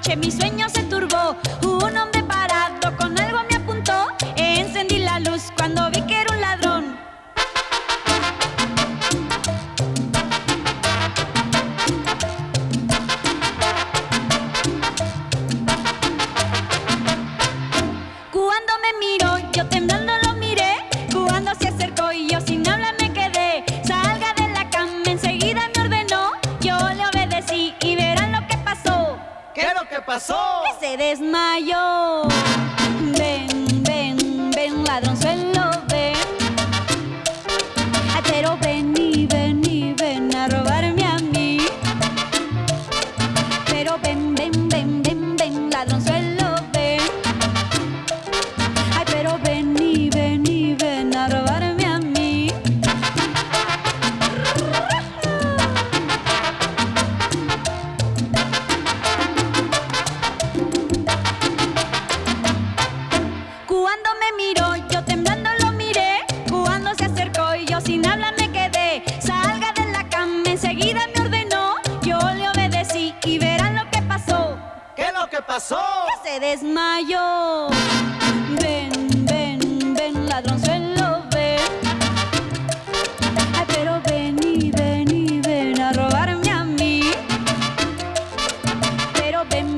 noche mi sueño se turbó. Un hombre parado con algo me apuntó. Encendí la luz cuando vi que era un ladrón. Cuando me miró, yo temblando lo miré. Cuando se acercó y yo sin hablar me quedé. Salga de la cama, enseguida me ordenó. Yo le obedecí y verán lo que pasó. ¿Qué es lo que pasó? Que se desmayó. Ven, ven, ven, ladronzuelo, ven. Ay, pero ven y ven y ven a robarme a mí. Pero ven, ven, ven, ven, ven, ladronzuelo, ven. Ay, pero ven y ven y ven a robarme a mí. Cuando me miró, yo temblando lo miré. Cuando se acercó y yo sin hablar me quedé. Salga de la cama, enseguida me ordenó. Yo le obedecí y verán lo que pasó. ¿Qué es lo que pasó? Que se desmayó. Ven, ven, ven, ladronzuelo, ven. Ay, pero ven y ven a robarme a mí. Pero ven,